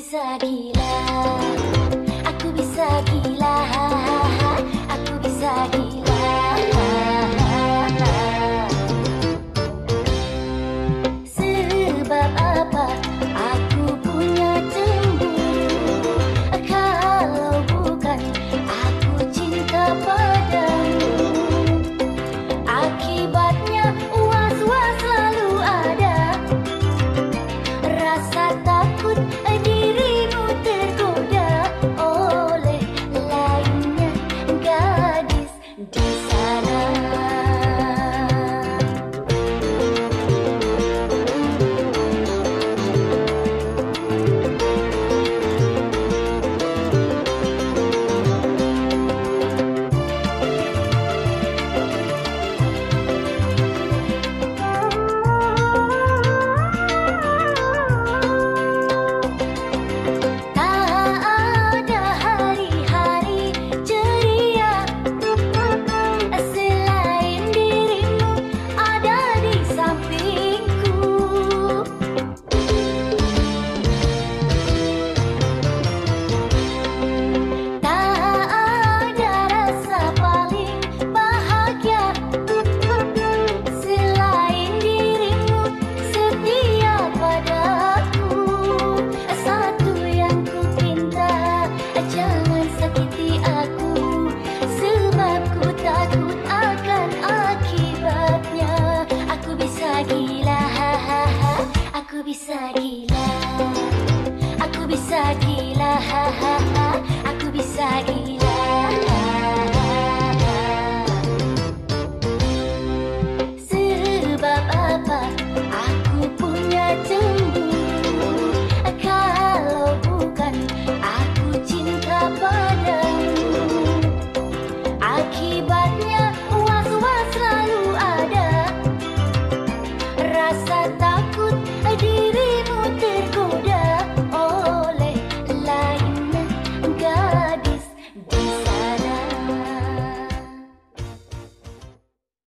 bisa gila, aku bisa gila, aku bisa gila. Sebab apa aku punya cemburu, kalau bukan aku cinta padamu. Akibatnya was-was selalu ada, rasa takut dirimu tergoda oleh lainnya gadis di sana. Jangan sakiti aku, sebab ku takut akan akibatnya. Aku bisa gila, aku bisa gila, aku bisa gila, aku bisa gila.